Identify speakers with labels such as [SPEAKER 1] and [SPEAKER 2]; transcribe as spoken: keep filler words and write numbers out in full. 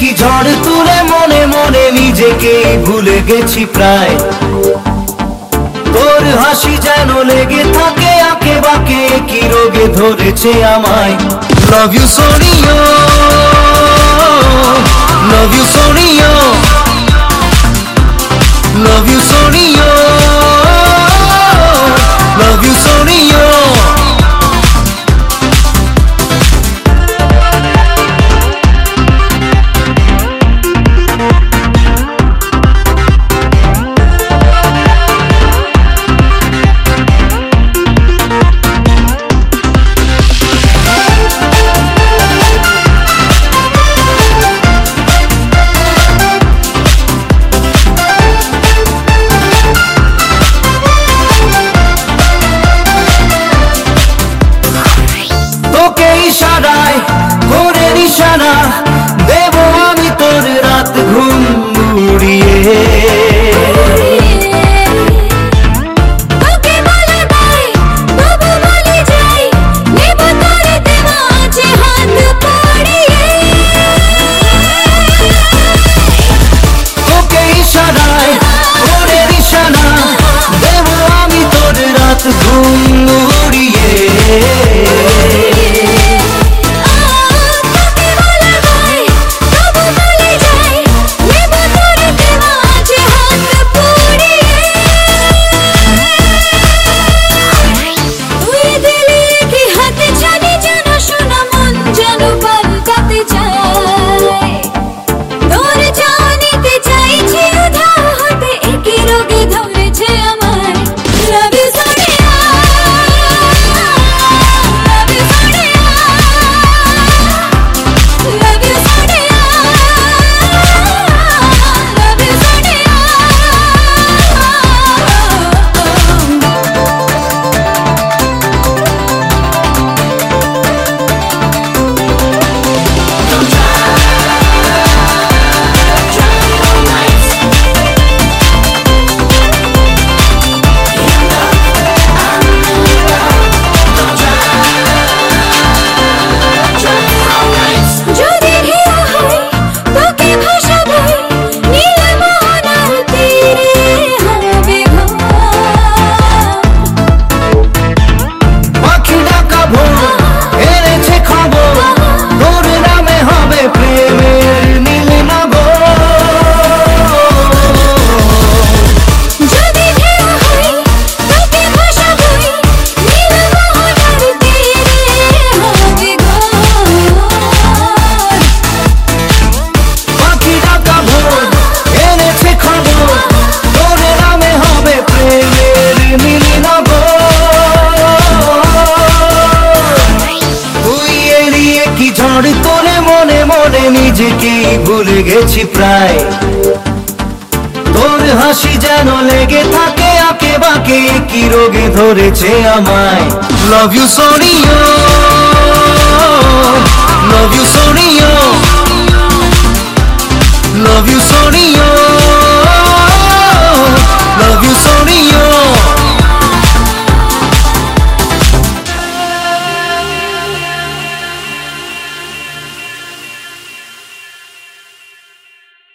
[SPEAKER 1] কি ঝড় তুলে মনে মনে নিজেকে ভুলে গেছি প্রায়। তোর হাসি যেন লেগে থাকে আঁকে বাঁকে, কি রোগে ধরেছে আমায়। Love you Sonia, love you Sonia, love you Sonia, love you Sonia। ইশারায় করে নিশানা দেব আমি তোর রাত ঘুম উড়িয়ে। তোকে ইশারায় করে নিশানা দেব আমি তোর রাত ঘুম উড়িয়ে। ঝড় তোলে মনে মনে নিজেকে ভুলে গেছি প্রায়। তোর হাসি যেন লেগে থাকে আঁকে বাঁকে, কি রোগে ধরেছে আমায়। Love you Sonia, love you Sonia।